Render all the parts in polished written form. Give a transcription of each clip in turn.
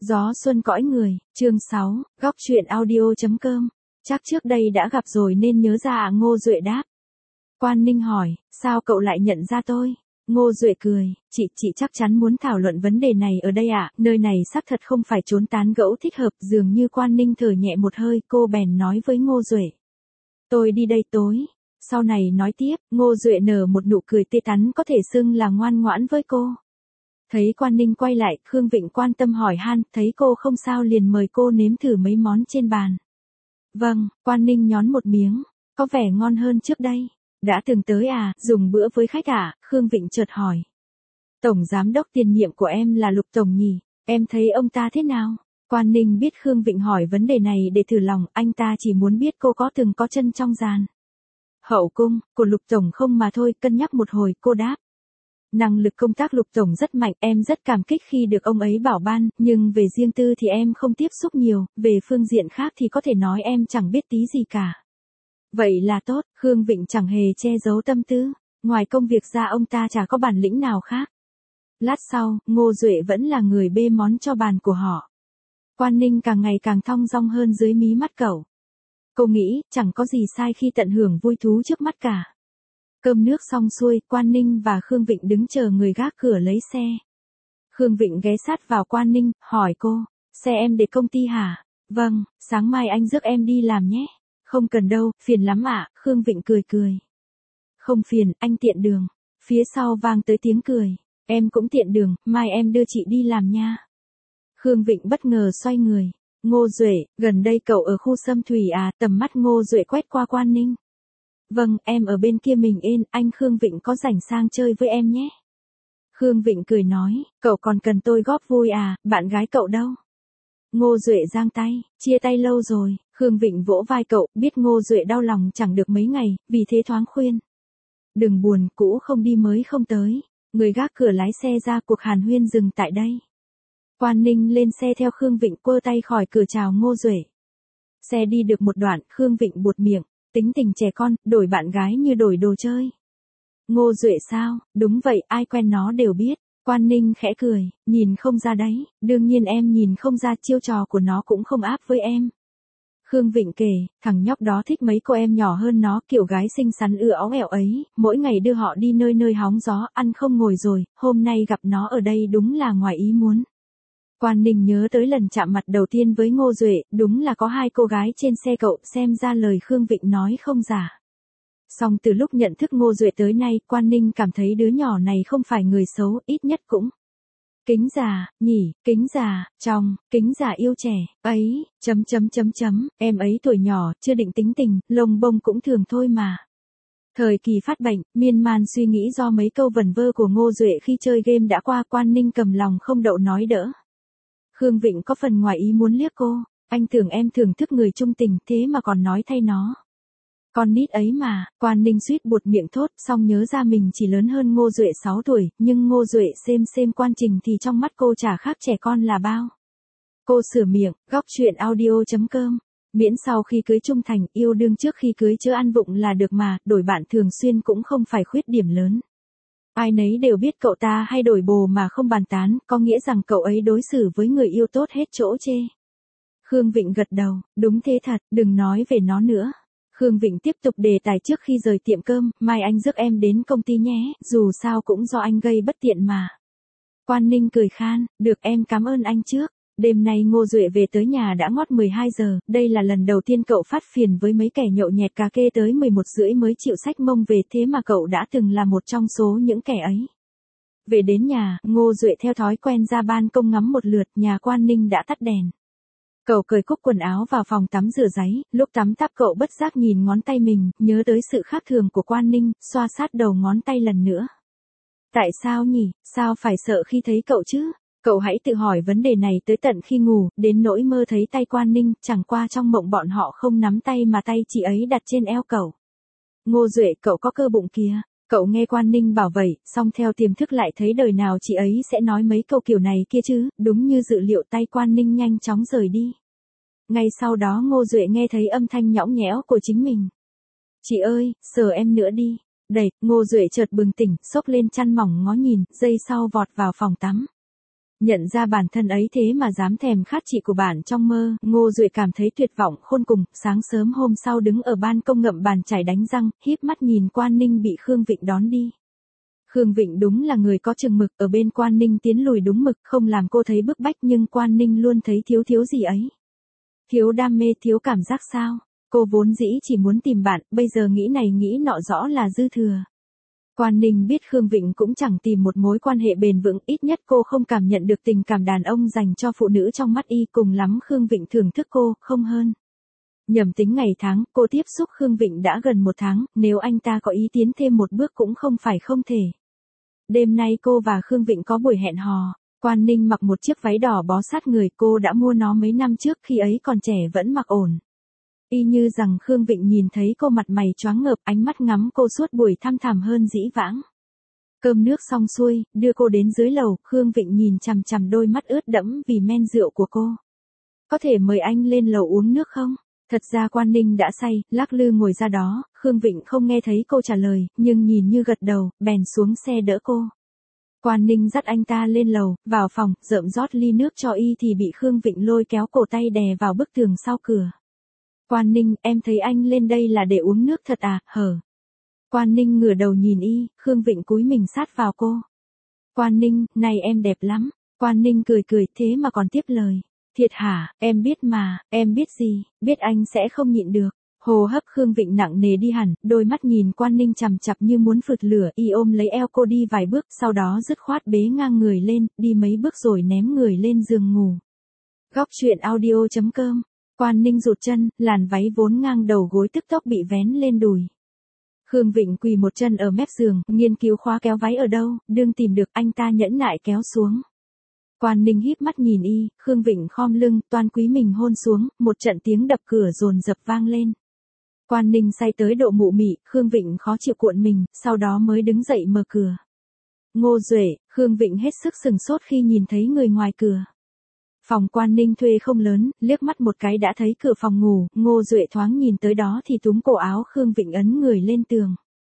Gió xuân cõi người, chương 6, góc truyện audio.com. Chắc trước đây đã gặp rồi nên nhớ ra à? Ngô Duệ đáp. Quan Ninh hỏi, sao cậu lại nhận ra tôi? Ngô Duệ cười, chị chắc chắn muốn thảo luận vấn đề này ở đây ạ, nơi này xác thật không phải chốn tán gẫu thích hợp. Dường như Quan Ninh thở nhẹ một hơi, cô bèn nói với Ngô Duệ. Tôi đi đây tối. Sau này nói tiếp, Ngô Duệ nở một nụ cười tươi tắn có thể xưng là ngoan ngoãn với cô. Thấy Quan Ninh quay lại, Khương Vịnh quan tâm hỏi han, thấy cô không sao liền mời cô nếm thử mấy món trên bàn. Vâng, Quan Ninh nhón một miếng, có vẻ ngon hơn trước đây. Đã từng tới à, dùng bữa với khách à? Khương Vịnh chợt hỏi. Tổng giám đốc tiền nhiệm của em là Lục Tổng nhỉ, em thấy ông ta thế nào? Quan Ninh biết Khương Vịnh hỏi vấn đề này để thử lòng, anh ta chỉ muốn biết cô có từng có chân trong giàn hậu cung của Lục Tổng không mà thôi. Cân nhắc một hồi, cô đáp. Năng lực công tác Lục Tổng rất mạnh, em rất cảm kích khi được ông ấy bảo ban, nhưng về riêng tư thì em không tiếp xúc nhiều, về phương diện khác thì có thể nói em chẳng biết tí gì cả. Vậy là tốt, Khương Vịnh chẳng hề che giấu tâm tư, ngoài công việc ra ông ta chả có bản lĩnh nào khác. Lát sau, Ngô Duệ vẫn là người bê món cho bàn của họ. Quan Ninh càng ngày càng thong dong hơn dưới mí mắt cậu. Cô nghĩ, chẳng có gì sai khi tận hưởng vui thú trước mắt cả. Cơm nước xong xuôi, Quan Ninh và Khương Vịnh đứng chờ người gác cửa lấy xe. Khương Vịnh ghé sát vào Quan Ninh, hỏi cô, xe em để công ty hả? Vâng, sáng mai anh rước em đi làm nhé. Không cần đâu, phiền lắm ạ. Khương Vịnh cười cười. Không phiền, anh tiện đường. Phía sau vang tới tiếng cười. Em cũng tiện đường, mai em đưa chị đi làm nha. Khương Vịnh bất ngờ xoay người. Ngô Duệ, gần đây cậu ở khu Sâm Thủy à? Tầm mắt Ngô Duệ quét qua Quan Ninh. Vâng, em ở bên kia mình ên, anh Khương Vịnh có rảnh sang chơi với em nhé. Khương Vịnh cười nói, cậu còn cần tôi góp vui à, bạn gái cậu đâu? Ngô Duệ giang tay, chia tay lâu rồi. Khương Vịnh vỗ vai cậu, biết Ngô Duệ đau lòng chẳng được mấy ngày, vì thế thoáng khuyên. Đừng buồn, cũ không đi mới không tới. Người gác cửa lái xe ra, cuộc hàn huyên dừng tại đây. Quan Ninh lên xe theo Khương Vịnh, quơ tay khỏi cửa chào Ngô Duệ. Xe đi được một đoạn, Khương Vịnh buột miệng, tính tình trẻ con, đổi bạn gái như đổi đồ chơi. Ngô Duệ sao? Đúng vậy, ai quen nó đều biết. Quan Ninh khẽ cười, nhìn không ra đấy, đương nhiên em nhìn không ra, chiêu trò của nó cũng không áp với em. Khương Vịnh kể, thằng nhóc đó thích mấy cô em nhỏ hơn nó, kiểu gái xinh xắn ẻo ẻo ấy, mỗi ngày đưa họ đi nơi nơi hóng gió, ăn không ngồi rồi, hôm nay gặp nó ở đây đúng là ngoài ý muốn. Quan Ninh nhớ tới lần chạm mặt đầu tiên với Ngô Duệ, đúng là có hai cô gái trên xe cậu, xem ra lời Khương Vịnh nói không giả. Song từ lúc nhận thức Ngô Duệ tới nay, Quan Ninh cảm thấy đứa nhỏ này không phải người xấu, ít nhất cũng kính già, nhỉ, kính già, trong, kính già yêu trẻ, ấy, em ấy tuổi nhỏ, chưa định tính tình, lông bông cũng thường thôi mà. Thời kỳ phát bệnh, miên man suy nghĩ do mấy câu vẩn vơ của Ngô Duệ khi chơi game đã qua, Quan Ninh cầm lòng không đậu nói đỡ. Khương Vịnh có phần ngoài ý muốn liếc cô, anh tưởng em thưởng thức người trung tình, thế mà còn nói thay nó. Con nít ấy mà, Quan Ninh suýt buột miệng thốt, xong nhớ ra mình chỉ lớn hơn Ngô Duệ 6 tuổi, nhưng Ngô Duệ xem Quan Trình thì trong mắt cô chả khác trẻ con là bao. Cô sửa miệng, góc truyện audio.com. Miễn sau khi cưới trung thành, yêu đương trước khi cưới chớ ăn vụng là được mà, đổi bạn thường xuyên cũng không phải khuyết điểm lớn. Ai nấy đều biết cậu ta hay đổi bồ mà không bàn tán, có nghĩa rằng cậu ấy đối xử với người yêu tốt hết chỗ chê. Khương Vịnh gật đầu, đúng thế thật, đừng nói về nó nữa. Khương Vịnh tiếp tục đề tài trước khi rời tiệm cơm, mai anh rước em đến công ty nhé, dù sao cũng do anh gây bất tiện mà. Quan Ninh cười khan, được em cảm ơn anh trước. Đêm nay Ngô Duệ về tới nhà đã ngót 12 giờ, đây là lần đầu tiên cậu phát phiền với mấy kẻ nhậu nhẹt cà kê tới 11h30 mới chịu xách mông về, thế mà cậu đã từng là một trong số những kẻ ấy. Về đến nhà, Ngô Duệ theo thói quen ra ban công ngắm một lượt, nhà Quan Ninh đã tắt đèn. Cậu cởi cúc quần áo vào phòng tắm rửa ráy, lúc tắm táp cậu bất giác nhìn ngón tay mình, nhớ tới sự khác thường của Quan Ninh, xoa sát đầu ngón tay lần nữa. Tại sao nhỉ, sao phải sợ khi thấy cậu chứ? Cậu hãy tự hỏi vấn đề này tới tận khi ngủ, đến nỗi mơ thấy tay Quan Ninh, chẳng qua trong mộng bọn họ không nắm tay mà tay chị ấy đặt trên eo cậu. Ngô Duệ, cậu có cơ bụng kìa. Cậu nghe Quan Ninh bảo vậy, song theo tiềm thức lại thấy đời nào chị ấy sẽ nói mấy câu kiểu này kia chứ, đúng như dự liệu tay Quan Ninh nhanh chóng rời đi. Ngay sau đó Ngô Duệ nghe thấy âm thanh nhõng nhẽo của chính mình. Chị ơi, sờ em nữa đi. Đẩy, Ngô Duệ chợt bừng tỉnh, xốc lên chăn mỏng ngó nhìn, giây sau vọt vào phòng tắm. Nhận ra bản thân ấy thế mà dám thèm khát chị của bạn trong mơ, Ngô Duệ cảm thấy tuyệt vọng khôn cùng, sáng sớm hôm sau đứng ở ban công ngậm bàn chải đánh răng, híp mắt nhìn Quan Ninh bị Khương Vịnh đón đi. Khương Vịnh đúng là người có chừng mực, ở bên Quan Ninh tiến lùi đúng mực, không làm cô thấy bức bách nhưng Quan Ninh luôn thấy thiếu gì ấy. Thiếu đam mê, thiếu cảm giác sao? Cô vốn dĩ chỉ muốn tìm bạn, bây giờ nghĩ này nghĩ nọ rõ là dư thừa. Quan Ninh biết Khương Vịnh cũng chẳng tìm một mối quan hệ bền vững, ít nhất cô không cảm nhận được tình cảm đàn ông dành cho phụ nữ trong mắt y, cùng lắm Khương Vịnh thưởng thức cô, không hơn. Nhầm tính ngày tháng, cô tiếp xúc Khương Vịnh đã gần 1 tháng, nếu anh ta có ý tiến thêm một bước cũng không phải không thể. Đêm nay cô và Khương Vịnh có buổi hẹn hò. Quan Ninh mặc một chiếc váy đỏ bó sát người, cô đã mua nó mấy năm trước, khi ấy còn trẻ vẫn mặc ổn. Y như rằng Khương Vịnh nhìn thấy cô mặt mày choáng ngợp, ánh mắt ngắm cô suốt buổi thăm thẳm hơn dĩ vãng. Cơm nước xong xuôi, đưa cô đến dưới lầu, Khương Vịnh nhìn chằm chằm đôi mắt ướt đẫm vì men rượu của cô. Có thể mời anh lên lầu uống nước không? Thật ra Quan Ninh đã say, lắc lư ngồi ra đó, Khương Vịnh không nghe thấy cô trả lời, nhưng nhìn như gật đầu, bèn xuống xe đỡ cô. Quan Ninh dắt anh ta lên lầu, vào phòng, rợm rót ly nước cho y thì bị Khương Vịnh lôi kéo cổ tay đè vào bức tường sau cửa. Quan Ninh, em thấy anh lên đây là để uống nước thật à, hở? Quan Ninh ngửa đầu nhìn y, Khương Vịnh cúi mình sát vào cô. Quan Ninh, này em đẹp lắm. Quan Ninh cười thế mà còn tiếp lời. Thiệt hả, em biết mà, em biết gì, biết anh sẽ không nhịn được. Hô hấp Khương Vịnh nặng nề đi hẳn, đôi mắt nhìn Quan Ninh chằm chặp như muốn phụt lửa, y ôm lấy eo cô đi vài bước, sau đó dứt khoát bế ngang người lên, đi mấy bước rồi ném người lên giường ngủ. Góc truyện audio.com. Quan Ninh rụt chân, làn váy vốn ngang đầu gối tức tốc bị vén lên đùi. Khương Vịnh quỳ một chân ở mép giường, nghiên cứu khóa kéo váy ở đâu, đương tìm được, anh ta nhẫn nại kéo xuống. Quan Ninh híp mắt nhìn y, Khương Vịnh khom lưng, toan quý mình hôn xuống, một trận tiếng đập cửa dồn dập vang lên. Quan Ninh say tới độ mụ mị, Khương Vịnh khó chịu cuộn mình, sau đó mới đứng dậy mở cửa. Ngô Duệ, Khương Vịnh hết sức sừng sốt khi nhìn thấy người ngoài cửa. Phòng Quan Ninh thuê không lớn, liếc mắt một cái đã thấy cửa phòng ngủ, Ngô Duệ thoáng nhìn tới đó thì túm cổ áo Khương Vịnh ấn người lên tường.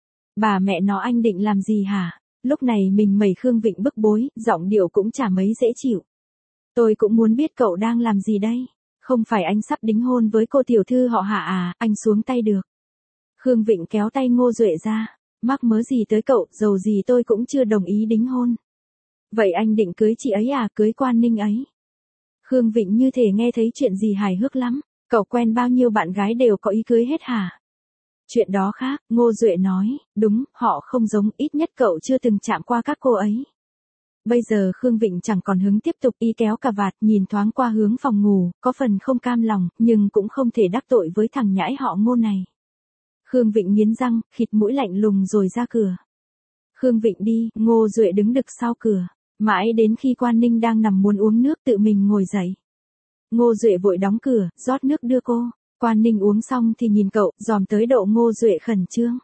Bà mẹ nó, anh định làm gì hả? Lúc này mình mẩy Khương Vịnh bức bối, giọng điệu cũng chả mấy dễ chịu. Tôi cũng muốn biết cậu đang làm gì đây? Không phải anh sắp đính hôn với cô tiểu thư họ Hạ à, anh xuống tay được. Khương Vịnh kéo tay Ngô Duệ ra. Mắc mớ gì tới cậu, dầu gì tôi cũng chưa đồng ý đính hôn. Vậy anh định cưới chị ấy à, cưới Quan Ninh ấy? Khương Vịnh như thể nghe thấy chuyện gì hài hước lắm. Cậu quen bao nhiêu bạn gái đều có ý cưới hết hả? Chuyện đó khác, Ngô Duệ nói, đúng, họ không giống, ít nhất cậu chưa từng chạm qua các cô ấy. Bây giờ Khương Vịnh chẳng còn hứng tiếp tục, y kéo cà vạt, nhìn thoáng qua hướng phòng ngủ, có phần không cam lòng, nhưng cũng không thể đắc tội với thằng nhãi họ Ngô này. Khương Vịnh nghiến răng, khịt mũi lạnh lùng rồi ra cửa. Khương Vịnh đi, Ngô Duệ đứng đực sau cửa. Mãi đến khi Quan Ninh đang nằm muốn uống nước tự mình ngồi dậy. Ngô Duệ vội đóng cửa, rót nước đưa cô. Quan Ninh uống xong thì nhìn cậu, dòm tới độ Ngô Duệ khẩn trương.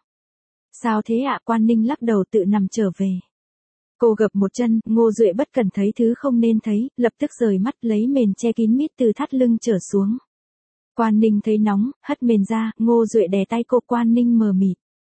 Sao thế ạ? Quan Ninh lắc đầu tự nằm trở về. Cô gập một chân, Ngô Duệ bất cẩn thấy thứ không nên thấy, lập tức rời mắt lấy mền che kín mít từ thắt lưng trở xuống. Quan Ninh thấy nóng, hất mền ra, Ngô Duệ đè tay cô. Quan Ninh mờ mịt.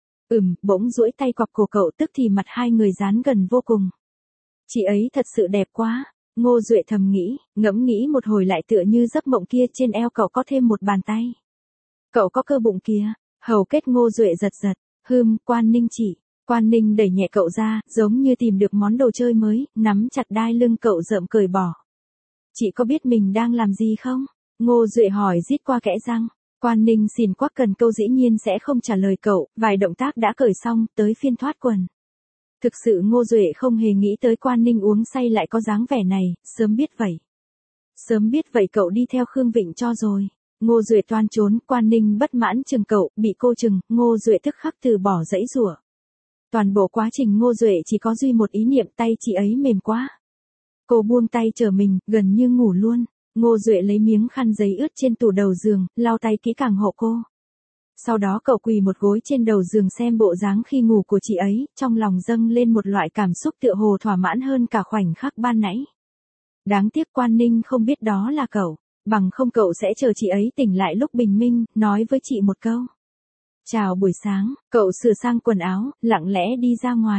Bỗng duỗi tay quặp cổ cậu, tức thì mặt hai người dán gần vô cùng. Chị ấy thật sự đẹp quá. Ngô Duệ thầm nghĩ, ngẫm nghĩ một hồi lại tựa như giấc mộng kia, trên eo cậu có thêm một bàn tay. Cậu có cơ bụng kìa. Hầu kết Ngô Duệ giật. Quan Ninh chỉ. Quan Ninh đẩy nhẹ cậu ra, giống như tìm được món đồ chơi mới, nắm chặt đai lưng cậu rợm cởi bỏ. Chị có biết mình đang làm gì không? Ngô Duệ hỏi rít qua kẽ răng. Quan Ninh xìn quắc cần câu dĩ nhiên sẽ không trả lời cậu, vài động tác đã cởi xong, tới phiên thoát quần. Thực sự Ngô Duệ không hề nghĩ tới Quan Ninh uống say lại có dáng vẻ này, sớm biết vậy. Sớm biết vậy cậu đi theo Khương Vịnh cho rồi. Ngô Duệ toan trốn, Quan Ninh bất mãn chừng cậu, bị cô chừng, Ngô Duệ tức khắc từ bỏ giãy giụa. Toàn bộ quá trình Ngô Duệ chỉ có duy một ý niệm, tay chị ấy mềm quá. Cô buông tay trở mình, gần như ngủ luôn. Ngô Duệ lấy miếng khăn giấy ướt trên tủ đầu giường, lau tay kỹ càng hộ cô. Sau đó cậu quỳ một gối trên đầu giường xem bộ dáng khi ngủ của chị ấy, trong lòng dâng lên một loại cảm xúc tựa hồ thỏa mãn hơn cả khoảnh khắc ban nãy. Đáng tiếc Quan Ninh không biết đó là cậu, bằng không cậu sẽ chờ chị ấy tỉnh lại lúc bình minh, nói với chị một câu. Chào buổi sáng, cậu sửa sang quần áo, lặng lẽ đi ra ngoài.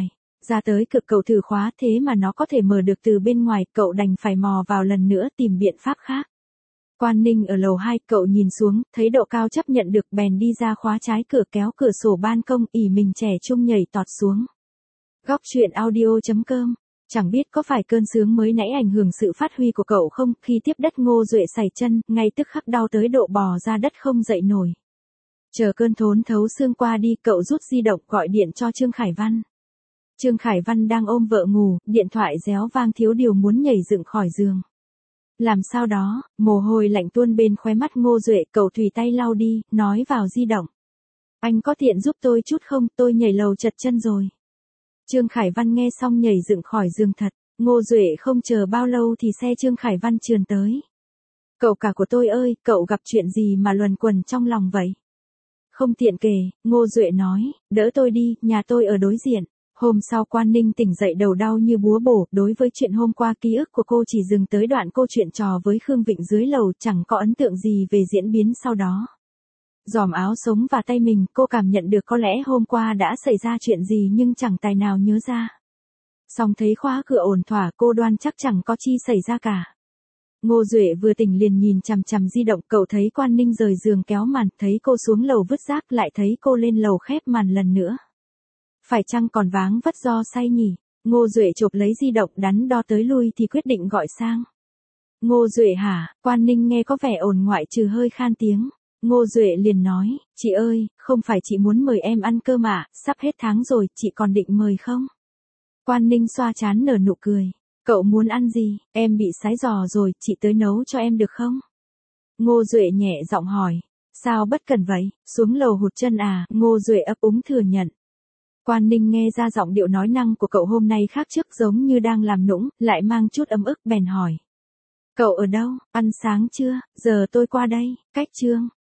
Ra tới cực cậu thử khóa thế mà nó có thể mở được từ bên ngoài, cậu đành phải mò vào lần nữa tìm biện pháp khác. Quan Ninh ở lầu 2, cậu nhìn xuống, thấy độ cao chấp nhận được bèn đi ra khóa trái cửa kéo cửa sổ ban công, ỉ mình trẻ trung nhảy tọt xuống. Góc truyện audio.com. Chẳng biết có phải cơn sướng mới nãy ảnh hưởng sự phát huy của cậu không, khi tiếp đất Ngô Duệ sẩy chân, ngay tức khắc đau tới độ bò ra đất không dậy nổi. Chờ cơn thốn thấu xương qua đi, cậu rút di động gọi điện cho Trương Khải Văn. Trương Khải Văn đang ôm vợ ngủ, điện thoại réo vang thiếu điều muốn nhảy dựng khỏi giường. Làm sao đó, mồ hôi lạnh tuôn bên khóe mắt Ngô Duệ, cậu tùy tay lau đi, nói vào di động. Anh có tiện giúp tôi chút không, tôi nhảy lầu chật chân rồi. Trương Khải Văn nghe xong nhảy dựng khỏi giường thật, Ngô Duệ không chờ bao lâu thì xe Trương Khải Văn trườn tới. Cậu cả của tôi ơi, cậu gặp chuyện gì mà luẩn quẩn trong lòng vậy? Không tiện kể, Ngô Duệ nói, đỡ tôi đi, nhà tôi ở đối diện. Hôm sau Quan Ninh tỉnh dậy đầu đau như búa bổ, đối với chuyện hôm qua ký ức của cô chỉ dừng tới đoạn câu chuyện trò với Khương Vịnh dưới lầu, chẳng có ấn tượng gì về diễn biến sau đó. Giòm áo sống và tay mình, cô cảm nhận được có lẽ hôm qua đã xảy ra chuyện gì nhưng chẳng tài nào nhớ ra. Xong thấy khóa cửa ổn thỏa, cô đoan chắc chẳng có chi xảy ra cả. Ngô Duệ vừa tỉnh liền nhìn chằm chằm di động, cậu thấy Quan Ninh rời giường kéo màn, thấy cô xuống lầu vứt rác, lại thấy cô lên lầu khép màn lần nữa. Phải chăng còn váng vất do say nhỉ? Ngô Duệ chộp lấy di động, đắn đo tới lui thì quyết định gọi sang. Ngô Duệ hả? Quan Ninh nghe có vẻ ồn ngoại trừ hơi khan tiếng. Ngô Duệ liền nói, chị ơi, không phải chị muốn mời em ăn cơm à, sắp hết tháng rồi, chị còn định mời không? Quan Ninh xoa trán nở nụ cười. Cậu muốn ăn gì, em bị sái giò rồi, chị tới nấu cho em được không? Ngô Duệ nhẹ giọng hỏi, sao bất cần vậy, xuống lầu hụt chân à? Ngô Duệ ấp úng thừa nhận. Quan Ninh nghe ra giọng điệu nói năng của cậu hôm nay khác trước, giống như đang làm nũng, lại mang chút ấm ức, bèn hỏi. Cậu ở đâu, ăn sáng chưa, giờ tôi qua đây, cách Trương